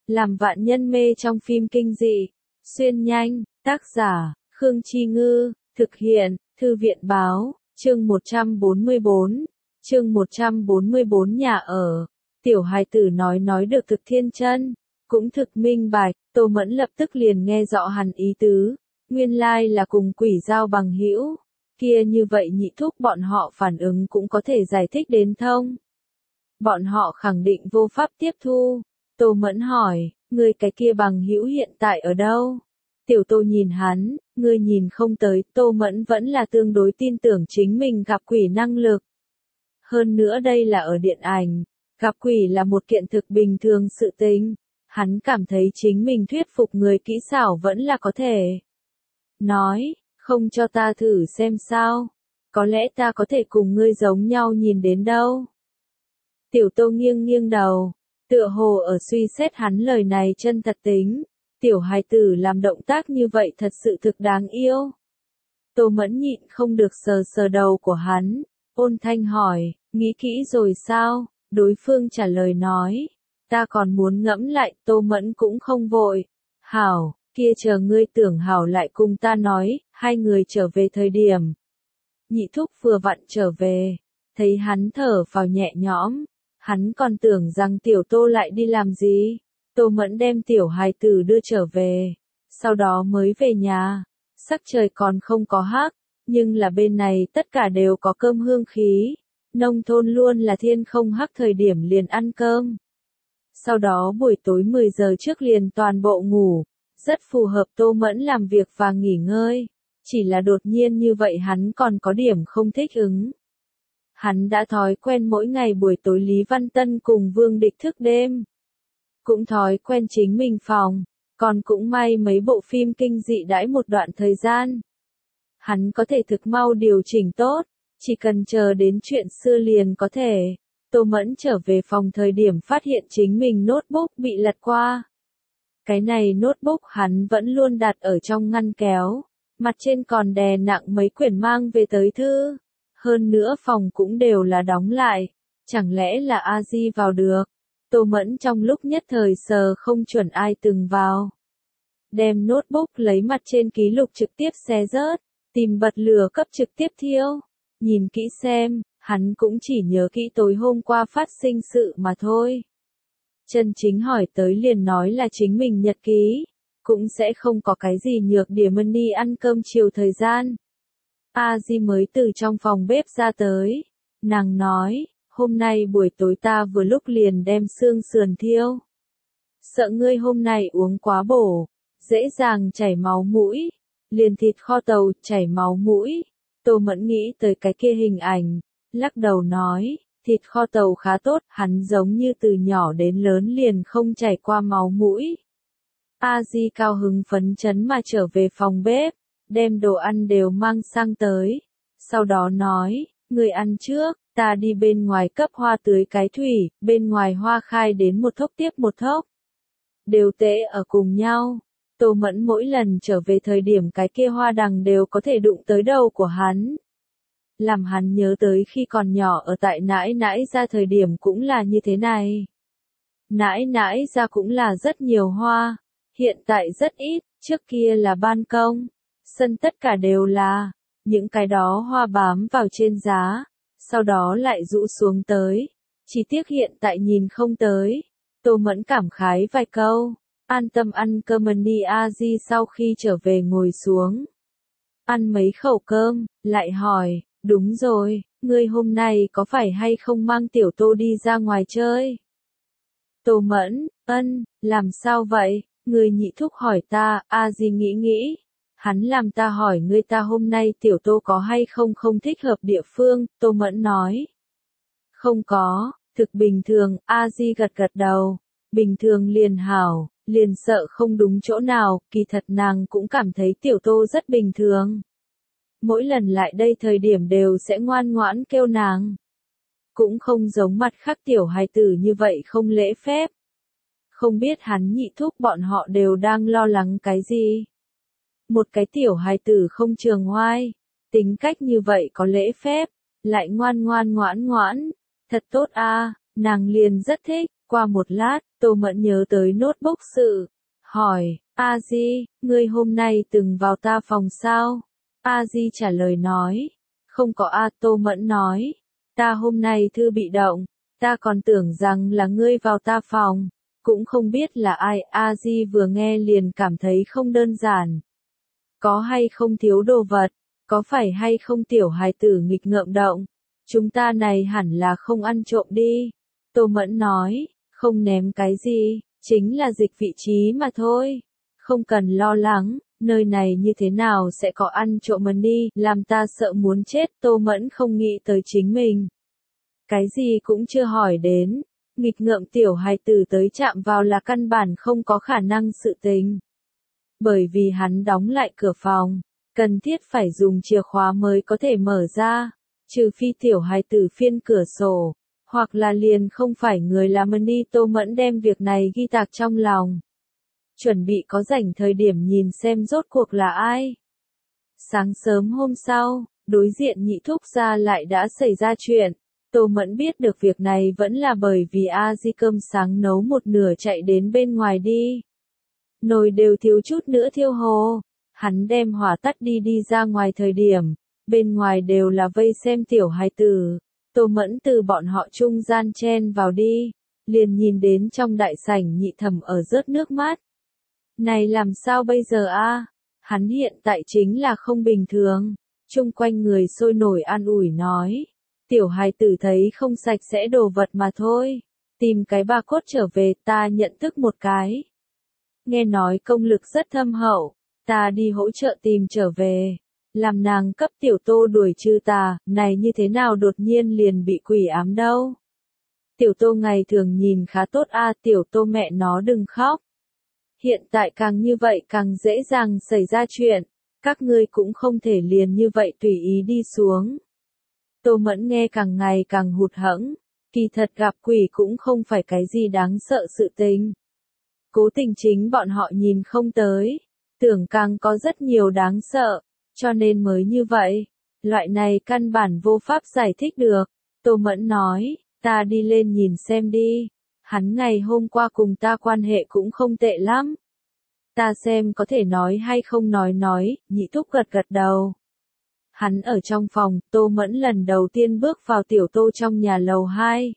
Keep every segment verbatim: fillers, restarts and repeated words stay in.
làm vạn nhân mê trong phim kinh dị. Xuyên nhanh, tác giả, Khương Chi Ngư, thực hiện, Thư viện Báo, chương một trăm bốn mươi bốn, chương một trăm bốn mươi bốn nhà ở. Tiểu hài tử nói nói được thực thiên chân, cũng thực minh bạch, Tô Mẫn lập tức liền nghe rõ hắn ý tứ, nguyên lai là cùng quỷ giao bằng hữu, kia như vậy nhị thúc bọn họ phản ứng cũng có thể giải thích đến thông. Bọn họ khẳng định vô pháp tiếp thu. Tô Mẫn hỏi, người cái kia bằng hữu hiện tại ở đâu? Tiểu Tô nhìn hắn, ngươi nhìn không tới, Tô Mẫn vẫn là tương đối tin tưởng chính mình gặp quỷ năng lực. Hơn nữa đây là ở điện ảnh, gặp quỷ là một kiện thực bình thường sự tình, hắn cảm thấy chính mình thuyết phục người kỹ xảo vẫn là có thể. Nói, không cho ta thử xem sao, có lẽ ta có thể cùng ngươi giống nhau nhìn đến đâu. Tiểu Tô nghiêng nghiêng đầu, tựa hồ ở suy xét hắn lời này chân thật tính, tiểu hài tử làm động tác như vậy thật sự thực đáng yêu. Tô Mẫn nhịn không được sờ sờ đầu của hắn, ôn thanh hỏi, nghĩ kỹ rồi sao? Đối phương trả lời nói, ta còn muốn ngẫm lại. Tô Mẫn cũng không vội. Hảo, kia chờ ngươi tưởng hảo lại cùng ta nói. Hai người trở về thời điểm, nhị thúc vừa vặn trở về, thấy hắn thở phào nhẹ nhõm, hắn còn tưởng rằng tiểu Tô lại đi làm gì. Tô Mẫn đem tiểu hài tử đưa trở về, sau đó mới về nhà. Sắc trời còn không có hắc, nhưng là bên này tất cả đều có cơm hương khí. Nông thôn luôn là thiên không hắc thời điểm liền ăn cơm. Sau đó buổi tối mười giờ trước liền toàn bộ ngủ, rất phù hợp Tô Mẫn làm việc và nghỉ ngơi. Chỉ là đột nhiên như vậy hắn còn có điểm không thích ứng. Hắn đã thói quen mỗi ngày buổi tối Lý Văn Tân cùng Vương Địch thức đêm. Cũng thói quen chính mình phòng, còn cũng may mấy bộ phim kinh dị đãi một đoạn thời gian. Hắn có thể thực mau điều chỉnh tốt, chỉ cần chờ đến chuyện xưa liền có thể. Tô Mẫn trở về phòng thời điểm phát hiện chính mình notebook bị lật qua. Cái này notebook hắn vẫn luôn đặt ở trong ngăn kéo, mặt trên còn đè nặng mấy quyển mang về tới thư. Hơn nữa phòng cũng đều là đóng lại, chẳng lẽ là A Di vào được. Tô Mẫn trong lúc nhất thời sờ không chuẩn ai từng vào. Đem notebook lấy mặt trên ký lục trực tiếp xé rớt, tìm bật lửa cấp trực tiếp thiêu. Nhìn kỹ xem, hắn cũng chỉ nhớ kỹ tối hôm qua phát sinh sự mà thôi. Chân chính hỏi tới liền nói là chính mình nhật ký, cũng sẽ không có cái gì nhược điểm đi ăn cơm chiều thời gian. A Di mới từ trong phòng bếp ra tới, nàng nói, hôm nay buổi tối ta vừa lúc liền đem xương sườn thiêu. Sợ ngươi hôm nay uống quá bổ, dễ dàng chảy máu mũi, liền thịt kho tàu chảy máu mũi. Tô Mẫn nghĩ tới cái kia hình ảnh, lắc đầu nói, thịt kho tàu khá tốt, hắn giống như từ nhỏ đến lớn liền không chảy qua máu mũi. A Di cao hứng phấn chấn mà trở về phòng bếp, đem đồ ăn đều mang sang tới. Sau đó nói, người ăn trước, ta đi bên ngoài cấp hoa tưới cái thủy, bên ngoài hoa khai đến một thốc tiếp một thốc. Đều tễ ở cùng nhau. Tô Mẫn mỗi lần trở về thời điểm cái kia hoa đằng đều có thể đụng tới đầu của hắn. Làm hắn nhớ tới khi còn nhỏ ở tại nãi nãi ra thời điểm cũng là như thế này. Nãi nãi ra cũng là rất nhiều hoa, hiện tại rất ít, trước kia là ban công, sân tất cả đều là, những cái đó hoa bám vào trên giá, sau đó lại rũ xuống tới, chỉ tiếc hiện tại nhìn không tới. Tô Mẫn cảm khái vài câu, an tâm ăn cơm đi. A Di sau khi trở về ngồi xuống, ăn mấy khẩu cơm, lại hỏi, đúng rồi, ngươi hôm nay có phải hay không mang tiểu Tô đi ra ngoài chơi? Tô Mẫn, ân, làm sao vậy? Người nhị thúc hỏi ta. A Di nghĩ nghĩ, hắn làm ta hỏi ngươi ta hôm nay tiểu Tô có hay không không thích hợp địa phương. Tô Mẫn nói, không có, thực bình thường. A Di gật gật đầu, bình thường liền hảo, liền sợ không đúng chỗ nào. Kỳ thật nàng cũng cảm thấy tiểu Tô rất bình thường, mỗi lần lại đây thời điểm đều sẽ ngoan ngoãn kêu nàng, cũng không giống mặt khác tiểu hài tử như vậy không lễ phép. Không biết hắn nhị thúc bọn họ đều đang lo lắng cái gì. Một cái tiểu hài tử không trường ngoai, tính cách như vậy có lễ phép, lại ngoan ngoan ngoãn ngoãn, thật tốt a, nàng liền rất thích. Qua một lát, Tô Mẫn nhớ tới notebook sự. Hỏi, A Di, ngươi hôm nay từng vào ta phòng sao? A Di trả lời nói. Không có A. Tô Mẫn nói. Ta hôm nay thư bị động. Ta còn tưởng rằng là ngươi vào ta phòng. Cũng không biết là ai. A Di vừa nghe liền cảm thấy không đơn giản. Có hay không thiếu đồ vật? Có phải hay không tiểu hài tử nghịch ngợm động? Chúng ta này hẳn là không ăn trộm đi. Tô Mẫn nói, không ném cái gì, chính là dịch vị trí mà thôi. Không cần lo lắng, nơi này như thế nào sẽ có ăn trộm mà đi, làm ta sợ muốn chết. Tô Mẫn không nghĩ tới chính mình. Cái gì cũng chưa hỏi đến, nghịch ngợm tiểu hài tử tới chạm vào là căn bản không có khả năng sự tình. Bởi vì hắn đóng lại cửa phòng, cần thiết phải dùng chìa khóa mới có thể mở ra, trừ phi tiểu hài tử phiên cửa sổ, hoặc là liền không phải người làm ơn đi. Tô Mẫn đem việc này ghi tạc trong lòng. Chuẩn bị có rảnh thời điểm nhìn xem rốt cuộc là ai. Sáng sớm hôm sau, đối diện Nhị Thúc gia lại đã xảy ra chuyện. Tô Mẫn biết được việc này vẫn là bởi vì A Di cơm sáng nấu một nửa chạy đến bên ngoài đi. Nồi đều thiếu chút nữa thiêu hồ. Hắn đem hỏa tắt đi đi ra ngoài thời điểm, bên ngoài đều là vây xem tiểu hài tử. Tô Mẫn từ bọn họ trung gian chen vào đi, liền nhìn đến trong đại sảnh Nhị Thẩm ở rớt nước mắt. Này làm sao bây giờ a? Hắn hiện tại chính là không bình thường. Chung quanh người sôi nổi an ủi nói. Tiểu hài tử thấy không sạch sẽ đồ vật mà thôi. Tìm cái ba cốt trở về, ta nhận thức một cái. Nghe nói công lực rất thâm hậu, ta đi hỗ trợ tìm trở về. Làm nàng cấp tiểu Tô đuổi trừ tà, này như thế nào đột nhiên liền bị quỷ ám đâu. Tiểu Tô ngày thường nhìn khá tốt a. Tiểu Tô mẹ nó đừng khóc. Hiện tại càng như vậy càng dễ dàng xảy ra chuyện, các ngươi cũng không thể liền như vậy tùy ý đi xuống. Tô Mẫn nghe càng ngày càng hụt hẫng, kỳ thật gặp quỷ cũng không phải cái gì đáng sợ sự tình. Cố tình chính bọn họ nhìn không tới, tưởng càng có rất nhiều đáng sợ, cho nên mới như vậy. Loại này căn bản vô pháp giải thích được. Tô Mẫn nói, ta đi lên nhìn xem đi. Hắn ngày hôm qua cùng ta quan hệ cũng không tệ lắm. Ta xem có thể nói hay không nói nói. Nhị Thúc gật gật đầu. Hắn ở trong phòng. Tô Mẫn lần đầu tiên bước vào tiểu Tô trong nhà lầu hai.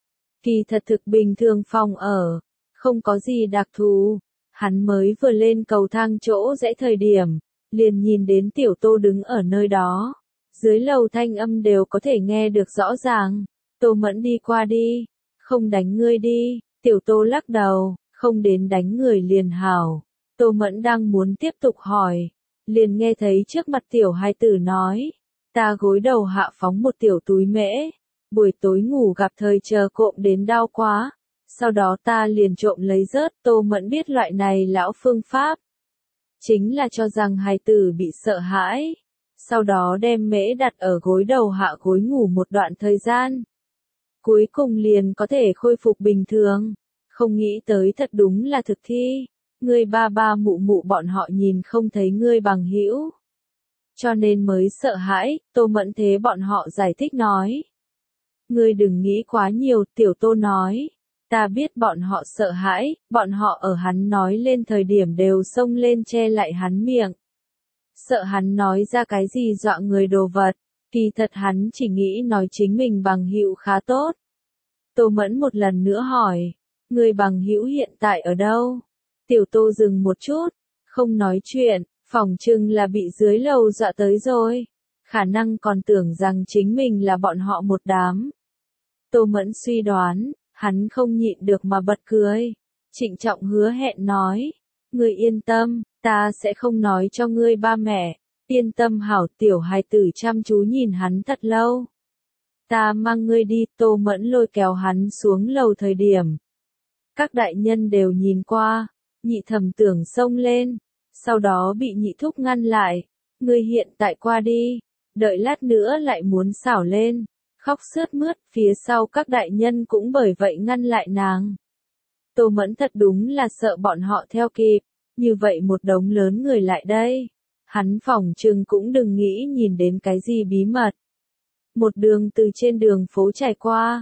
Kỳ thật thực bình thường phòng ở, không có gì đặc thù. Hắn mới vừa lên cầu thang chỗ rẽ thời điểm, liền nhìn đến tiểu Tô đứng ở nơi đó. Dưới lầu thanh âm đều có thể nghe được rõ ràng. Tô Mẫn đi qua đi. Không đánh ngươi đi. Tiểu Tô lắc đầu, không đến đánh người liền hảo. Tô Mẫn đang muốn tiếp tục hỏi, liền nghe thấy trước mặt tiểu hài tử nói, ta gối đầu hạ phóng một tiểu túi mễ, buổi tối ngủ gặp thời chờ cộm đến đau quá, sau đó ta liền trộm lấy rớt. Tô Mẫn biết loại này lão phương pháp, chính là cho rằng hài tử bị sợ hãi, sau đó đem mễ đặt ở gối đầu hạ gối ngủ một đoạn thời gian. Cuối cùng liền có thể khôi phục bình thường. Không nghĩ tới thật đúng là thực thi. Ngươi ba ba mụ mụ bọn họ nhìn không thấy ngươi bằng hữu, cho nên mới sợ hãi. Tô Mẫn thế bọn họ giải thích nói. Ngươi đừng nghĩ quá nhiều. Tiểu Tô nói. Ta biết bọn họ sợ hãi, bọn họ ở hắn nói lên thời điểm đều xông lên che lại hắn miệng. Sợ hắn nói ra cái gì dọa người đồ vật. Kỳ thật hắn chỉ nghĩ nói chính mình bằng hữu khá tốt. Tô Mẫn một lần nữa hỏi. Người bằng hữu hiện tại ở đâu? Tiểu Tô dừng một chút, không nói chuyện, phỏng chừng là bị dưới lầu dọa tới rồi. Khả năng còn tưởng rằng chính mình là bọn họ một đám. Tô Mẫn suy đoán, hắn không nhịn được mà bật cười. Trịnh trọng hứa hẹn nói. Ngươi yên tâm, ta sẽ không nói cho ngươi ba mẹ. Yên tâm hảo. Tiểu hài tử chăm chú nhìn hắn thật lâu. Ta mang ngươi đi. Tô Mẫn lôi kéo hắn xuống lầu thời điểm. Các đại nhân đều nhìn qua. Nhị Thẩm tưởng xông lên, sau đó bị Nhị Thúc ngăn lại. Ngươi hiện tại qua đi, đợi lát nữa lại muốn xảo lên, khóc sướt mướt. Phía sau các đại nhân cũng bởi vậy ngăn lại nàng. Tô Mẫn thật đúng là sợ bọn họ theo kịp, như vậy một đống lớn người lại đây. Hắn phỏng chừng cũng đừng nghĩ nhìn đến cái gì bí mật. Một đường từ trên đường phố trải qua,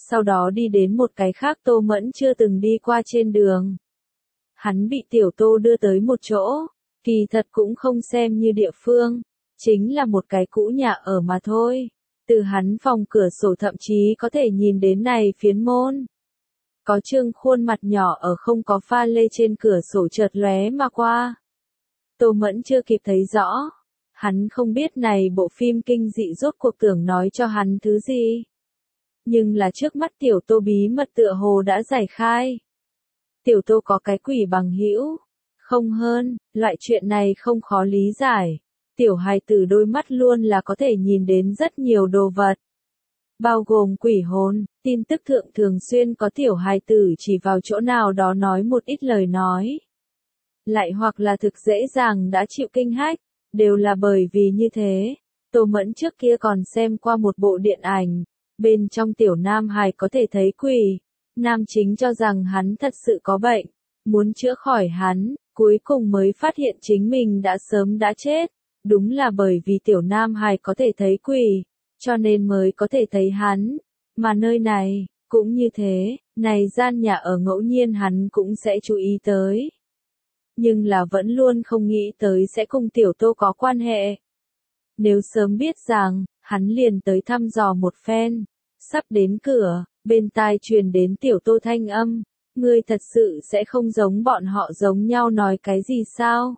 sau đó đi đến một cái khác Tô Mẫn chưa từng đi qua trên đường. Hắn bị Tiểu Tô đưa tới một chỗ, kỳ thật cũng không xem như địa phương, chính là một cái cũ nhà ở mà thôi. Từ hắn phòng cửa sổ thậm chí có thể nhìn đến này phiến môn. Có trương khuôn mặt nhỏ ở không có pha lê trên cửa sổ chợt lóe mà qua. Tô Mẫn chưa kịp thấy rõ. Hắn không biết này bộ phim kinh dị rốt cuộc tưởng nói cho hắn thứ gì. Nhưng là trước mắt Tiểu Tô bí mật tựa hồ đã giải khai. Tiểu Tô có cái quỷ bằng hữu, không hơn, loại chuyện này không khó lý giải. Tiểu hài tử đôi mắt luôn là có thể nhìn đến rất nhiều đồ vật. Bao gồm quỷ hồn, tin tức thượng thường xuyên có tiểu hài tử chỉ vào chỗ nào đó nói một ít lời nói. Lại hoặc là thực dễ dàng đã chịu kinh hách, đều là bởi vì như thế. Tô Mẫn trước kia còn xem qua một bộ điện ảnh, bên trong tiểu nam hài có thể thấy quỷ. Nam chính cho rằng hắn thật sự có bệnh, muốn chữa khỏi hắn, cuối cùng mới phát hiện chính mình đã sớm đã chết. Đúng là bởi vì tiểu nam hài có thể thấy quỷ, cho nên mới có thể thấy hắn. Mà nơi này, cũng như thế, này gian nhà ở ngẫu nhiên hắn cũng sẽ chú ý tới. Nhưng là vẫn luôn không nghĩ tới sẽ cùng Tiểu Tô có quan hệ. Nếu sớm biết rằng, hắn liền tới thăm dò một phen. Sắp đến cửa, bên tai truyền đến Tiểu Tô thanh âm. Ngươi thật sự sẽ không giống bọn họ giống nhau nói cái gì sao?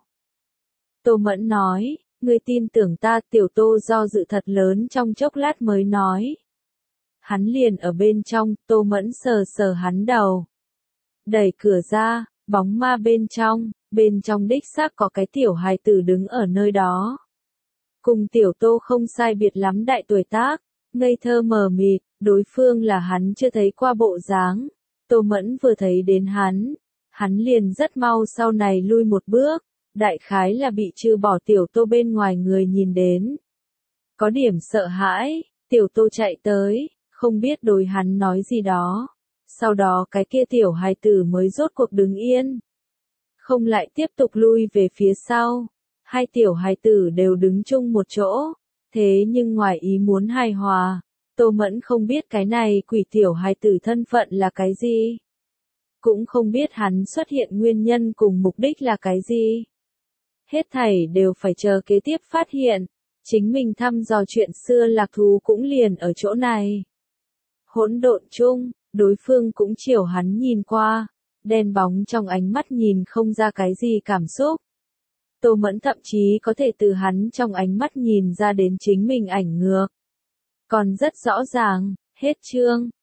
Tô Mẫn nói, ngươi tin tưởng ta. Tiểu Tô do dự thật lớn trong chốc lát mới nói. Hắn liền ở bên trong. Tô Mẫn sờ sờ hắn đầu. Đẩy cửa ra, bóng ma bên trong, bên trong đích xác có cái tiểu hài tử đứng ở nơi đó. Cùng Tiểu Tô không sai biệt lắm đại tuổi tác, ngây thơ mờ mịt, đối phương là hắn chưa thấy qua bộ dáng. Tô Mẫn vừa thấy đến hắn, hắn liền rất mau sau này lui một bước, đại khái là bị trừ bỏ Tiểu Tô bên ngoài người nhìn đến. Có điểm sợ hãi, Tiểu Tô chạy tới, không biết đối hắn nói gì đó. Sau đó cái kia tiểu hài tử mới rốt cuộc đứng yên. Không lại tiếp tục lui về phía sau. Hai tiểu hài tử đều đứng chung một chỗ. Thế nhưng ngoài ý muốn hài hòa. Tô Mẫn không biết cái này quỷ tiểu hài tử thân phận là cái gì. Cũng không biết hắn xuất hiện nguyên nhân cùng mục đích là cái gì. Hết thảy đều phải chờ kế tiếp phát hiện. Chính mình thăm dò chuyện xưa lạc thú cũng liền ở chỗ này. Hỗn độn chung, đối phương cũng chiều hắn nhìn qua. Đen bóng trong ánh mắt nhìn không ra cái gì cảm xúc. Tô Mẫn thậm chí có thể từ hắn trong ánh mắt nhìn ra đến chính mình ảnh ngược. Còn rất rõ ràng, hết chương.